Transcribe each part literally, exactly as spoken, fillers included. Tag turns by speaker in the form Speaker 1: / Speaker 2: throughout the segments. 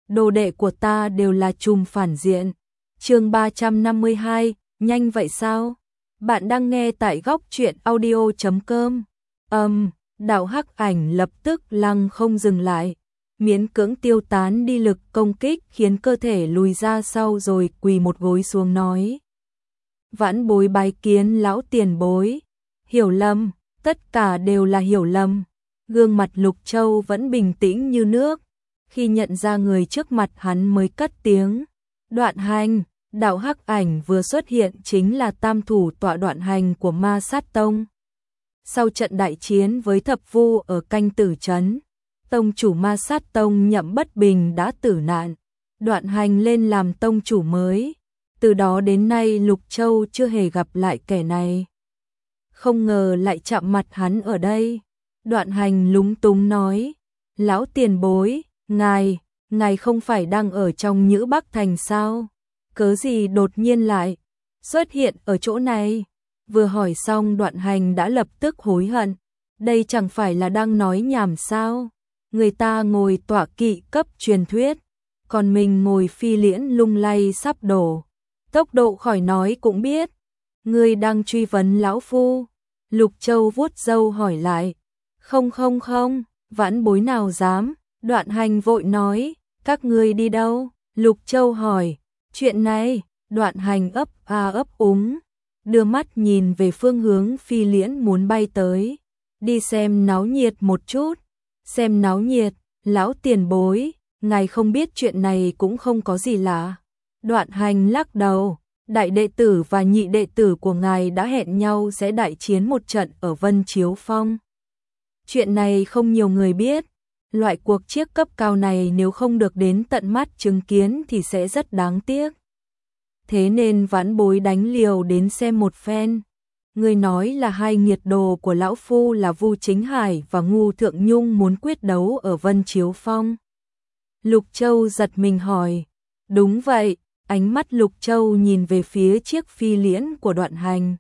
Speaker 1: đồ đệ của ta đều là trùm phản diện. Chương ba trăm năm mươi hai, nhanh vậy sao? Bạn đang nghe tại góc truyện audio chấm com. Ầm, um, đạo hắc ảnh lập tức lăng không dừng lại, miễn cưỡng tiêu tán đi lực công kích khiến cơ thể lùi ra sau rồi quỳ một gối xuống nói. Vãn Bối bái kiến lão tiền bối. Hiểu lầm, tất cả đều là hiểu lầm. Gương mặt Lục Châu vẫn bình tĩnh như nước, khi nhận ra người trước mặt hắn mới cất tiếng. Đoạn Hành. Đạo hắc ảnh vừa xuất hiện chính là tam thủ tọa Đoạn Hành của Ma Sát Tông. Sau trận đại chiến với thập vu ở Canh Tử Trấn, tông chủ Ma Sát Tông Nhậm Bất Bình đã tử nạn, Đoạn Hành lên làm tông chủ mới. Từ đó đến nay Lục Châu chưa hề gặp lại kẻ này. Không ngờ lại chạm mặt hắn ở đây. Đoạn Hành lúng túng nói, lão tiền bối, ngài, ngài không phải đang ở trong Nhữ Bắc Thành sao? Cớ gì đột nhiên lại xuất hiện ở chỗ này? Vừa hỏi xong Đoạn Hành đã lập tức hối hận. Đây chẳng phải là đang nói nhảm sao? Người ta ngồi tọa kỵ cấp truyền thuyết, còn mình ngồi phi liễn lung lay sắp đổ. Tốc độ khỏi nói cũng biết. Ngươi đang truy vấn lão phu? Lục Châu vuốt râu hỏi lại. Không không không, Vãn Bối nào dám. Đoạn Hành vội nói, các ngươi đi đâu? Lục Châu hỏi, chuyện này. Đoạn Hành ấp a ấp úng, đưa mắt nhìn về phương hướng phi liễn muốn bay tới. Đi xem náo nhiệt một chút. Xem náo nhiệt, lão tiền bối, ngài không biết chuyện này cũng không có gì lạ. Đoạn Hành lắc đầu, đại đệ tử và nhị đệ tử của ngài đã hẹn nhau sẽ đại chiến một trận ở Vân Chiếu Phong. Chuyện này không nhiều người biết, loại cuộc chiếc cấp cao này nếu không được đến tận mắt chứng kiến thì sẽ rất đáng tiếc. Thế nên Vãn Bối đánh liều đến xem một phen. Người nói là hai nghiệt đồ của lão phu là Vu Chính Hải và Ngu Thượng Nhung muốn quyết đấu ở Vân Chiếu Phong. Lục Châu giật mình hỏi, đúng vậy. Ánh mắt Lục Châu nhìn về phía chiếc phi liễn của Đoạn Hành.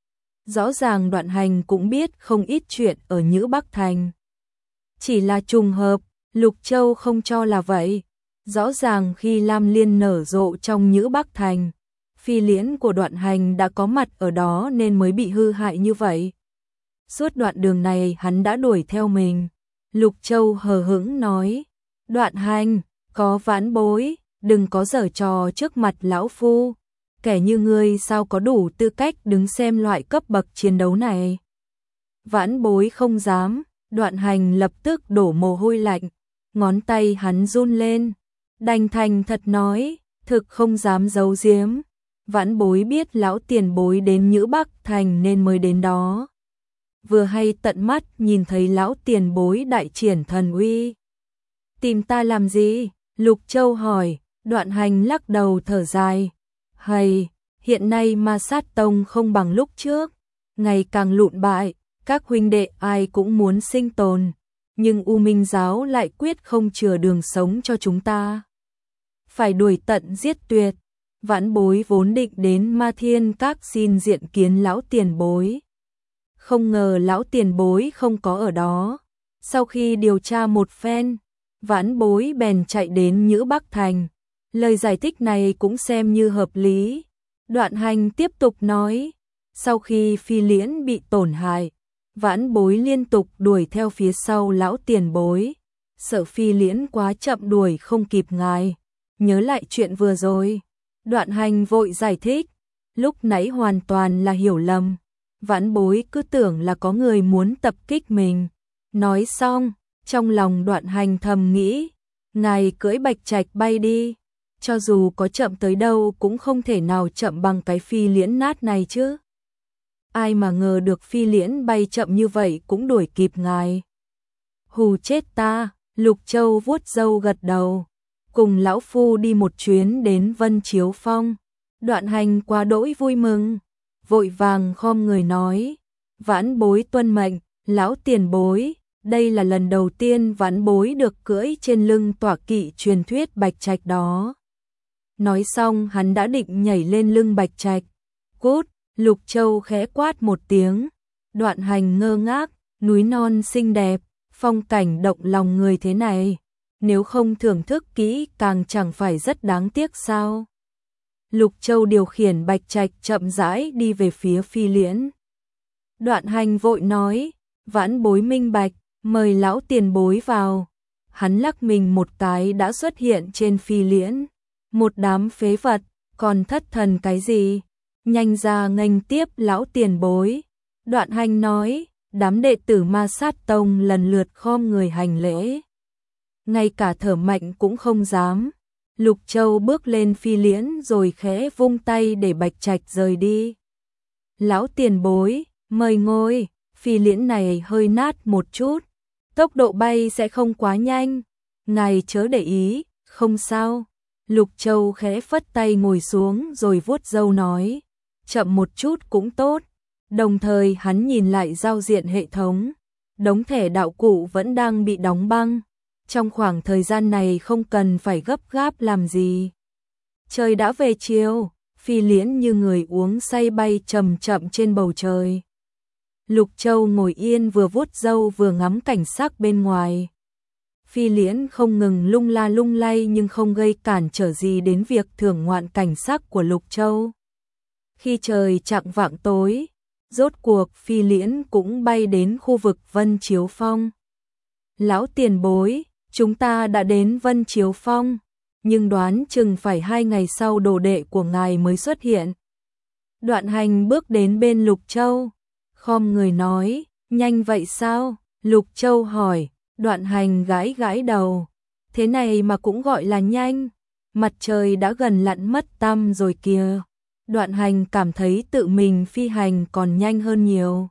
Speaker 1: Rõ ràng Đoạn Hành cũng biết không ít chuyện ở Nhữ Bắc Thành. Chỉ là trùng hợp, Lục Châu không cho là vậy. Rõ ràng khi Lam Liên nở rộ trong Nhữ Bắc Thành, phi liễn của Đoạn Hành đã có mặt ở đó nên mới bị hư hại như vậy. Suốt đoạn đường này hắn đã đuổi theo mình. Lục Châu hờ hững nói, Đoạn Hành, có Vãn Bối, đừng có giở trò trước mặt lão phu. Kẻ như ngươi sao có đủ tư cách đứng xem loại cấp bậc chiến đấu này? Vãn Bối không dám. Đoạn Hành lập tức đổ mồ hôi lạnh, ngón tay hắn run lên, đành thành thật nói, thực không dám giấu giếm. Vãn Bối biết lão tiền bối đến Nhữ Bắc Thành nên mới đến đó. Vừa hay tận mắt nhìn thấy lão tiền bối đại triển thần uy. Tìm ta làm gì? Lục Châu hỏi. Đoạn Hành lắc đầu thở dài. Hay, hiện nay Ma Sát Tông không bằng lúc trước, ngày càng lụn bại, các huynh đệ ai cũng muốn sinh tồn, nhưng U Minh Giáo lại quyết không chừa đường sống cho chúng ta. Phải đuổi tận giết tuyệt. Vãn Bối vốn định đến Ma Thiên Các xin diện kiến lão tiền bối. Không ngờ lão tiền bối không có ở đó. Sau khi điều tra một phen, Vãn Bối bèn chạy đến Nhữ Bắc Thành. Lời giải thích này cũng xem như hợp lý. Đoạn Hành tiếp tục nói, sau khi phi liễn bị tổn hại, Vãn Bối liên tục đuổi theo phía sau lão tiền bối. Sợ phi liễn quá chậm đuổi không kịp ngài. Nhớ lại chuyện vừa rồi. Đoạn Hành vội giải thích, lúc nãy hoàn toàn là hiểu lầm. Vãn Bối cứ tưởng là có người muốn tập kích mình. Nói xong, trong lòng Đoạn Hành thầm nghĩ, ngài cưỡi bạch trạch bay đi. Cho dù có chậm tới đâu cũng không thể nào chậm bằng cái phi liễn nát này chứ. Ai mà ngờ được phi liễn bay chậm như vậy cũng đuổi kịp ngài. Hù chết ta. Lục Châu vuốt râu gật đầu. Cùng lão phu đi một chuyến đến Vân Chiếu Phong. Đoạn Hành quá đỗi vui mừng, vội vàng khom người nói, Vãn Bối tuân mệnh. Lão tiền bối, đây là lần đầu tiên Vãn Bối được cưỡi trên lưng tọa kỵ truyền thuyết bạch trạch đó. Nói xong hắn đã định nhảy lên lưng bạch trạch. Cút. Lục Châu khẽ quát một tiếng. Đoạn Hành ngơ ngác, núi non xinh đẹp, phong cảnh động lòng người thế này, nếu không thưởng thức kỹ càng chẳng phải rất đáng tiếc sao? Lục Châu điều khiển Bạch Trạch chậm rãi đi về phía Phi Liễn. Đoạn Hành vội nói, Vãn bối minh bạch, mời lão tiền bối vào. Hắn lắc mình một cái đã xuất hiện trên Phi Liễn. Một đám phế vật, còn thất thần cái gì? Nhanh ra nghênh tiếp lão tiền bối. Đoạn Hành nói, đám đệ tử Ma Sát Tông lần lượt khom người hành lễ. Ngay cả thở mạnh cũng không dám. Lục Châu bước lên Phi Liễn rồi khẽ vung tay để Bạch Trạch rời đi. Lão tiền bối, mời ngồi. Phi Liễn này hơi nát một chút, tốc độ bay sẽ không quá nhanh, ngài chớ để ý, không sao. Lục Châu khẽ phất tay ngồi xuống rồi vuốt râu nói, chậm một chút cũng tốt. Đồng thời hắn nhìn lại giao diện hệ thống, đống thẻ đạo cụ vẫn đang bị đóng băng. Trong khoảng thời gian này không cần phải gấp gáp làm gì. Trời đã về chiều, Phi Liễn như người uống say bay chậm chậm trên bầu trời. Lục Châu ngồi yên vừa vuốt râu vừa ngắm cảnh sắc bên ngoài. Phi Liễn không ngừng lung la lung lay nhưng không gây cản trở gì đến việc thưởng ngoạn cảnh sắc của Lục Châu. Khi trời chạng vạng tối, rốt cuộc Phi Liễn cũng bay đến khu vực Vân Chiếu Phong. Lão tiền bối, chúng ta đã đến Vân Chiếu Phong, nhưng đoán chừng phải hai ngày sau đồ đệ của ngài mới xuất hiện. Đoạn Hành bước đến bên Lục Châu, khom người nói, nhanh vậy sao? Lục Châu hỏi. Đoạn Hành gãi gãi đầu, thế này mà cũng gọi là nhanh, mặt trời đã gần lặn mất tăm rồi kìa. Đoạn Hành cảm thấy tự mình phi hành còn nhanh hơn nhiều.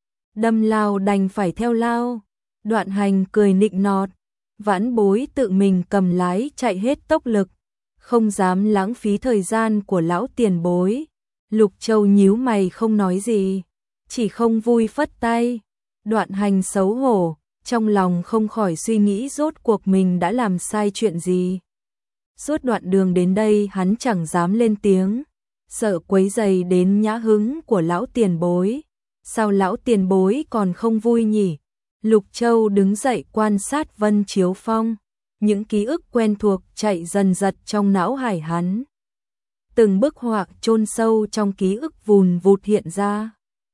Speaker 1: Đâm lao đành phải theo lao. Đoạn Hành cười nịnh nọt, vãn bối tự mình cầm lái chạy hết tốc lực, không dám lãng phí thời gian của lão tiền bối. Lục Châu nhíu mày không nói gì, chỉ không vui phất tay. Đoạn Hành xấu hổ, trong lòng không khỏi suy nghĩ rốt cuộc mình đã làm sai chuyện gì. Suốt đoạn đường đến đây hắn chẳng dám lên tiếng, sợ quấy rầy đến nhã hứng của lão tiền bối. Sao lão tiền bối còn không vui nhỉ? Lục Châu đứng dậy quan sát Vân Chiếu Phong, những ký ức quen thuộc chạy dần dật trong não hải hắn. Từng bức họa chôn sâu trong ký ức vùn vụt hiện ra.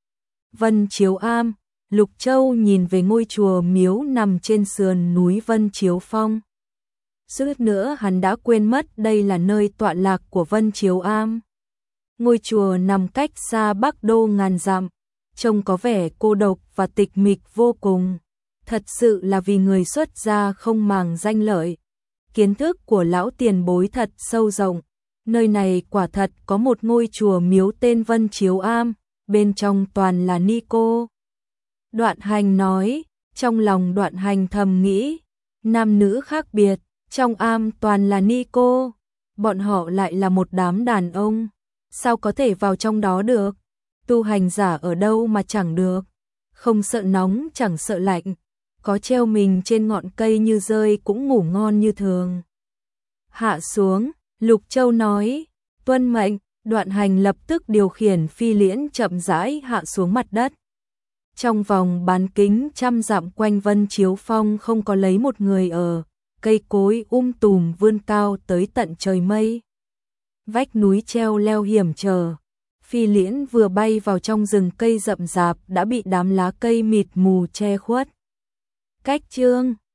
Speaker 1: Vân Chiếu Am, Lục Châu nhìn về ngôi chùa miếu nằm trên sườn núi Vân Chiếu Phong. Suýt nữa hắn đã quên mất đây là nơi tọa lạc của Vân Chiếu Am. Ngôi chùa nằm cách xa Bắc Đô ngàn dặm, trông có vẻ cô độc và tịch mịch vô cùng. Thật sự là vì người xuất gia không màng danh lợi. Kiến thức của lão tiền bối thật sâu rộng. Nơi này quả thật có một ngôi chùa miếu tên Vân Chiếu Am, bên trong toàn là ni cô. Đoạn Hành nói, trong lòng Đoạn Hành thầm nghĩ, nam nữ khác biệt, trong am toàn là ni cô, bọn họ lại là một đám đàn ông, sao có thể vào trong đó được? Tu hành giả ở đâu mà chẳng được, không sợ nóng chẳng sợ lạnh, có treo mình trên ngọn cây như rơi cũng ngủ ngon như thường. Hạ xuống, Lục Châu nói, tuân mệnh. Đoạn Hành lập tức điều khiển Phi Liễn chậm rãi hạ xuống mặt đất. Trong vòng bán kính trăm dặm quanh Vân Chiếu Phong không có lấy một người ở, cây cối um tùm vươn cao tới tận trời mây. Vách núi treo leo hiểm trở. Phi Liễn vừa bay vào trong rừng cây rậm rạp đã bị đám lá cây mịt mù che khuất. Cách chương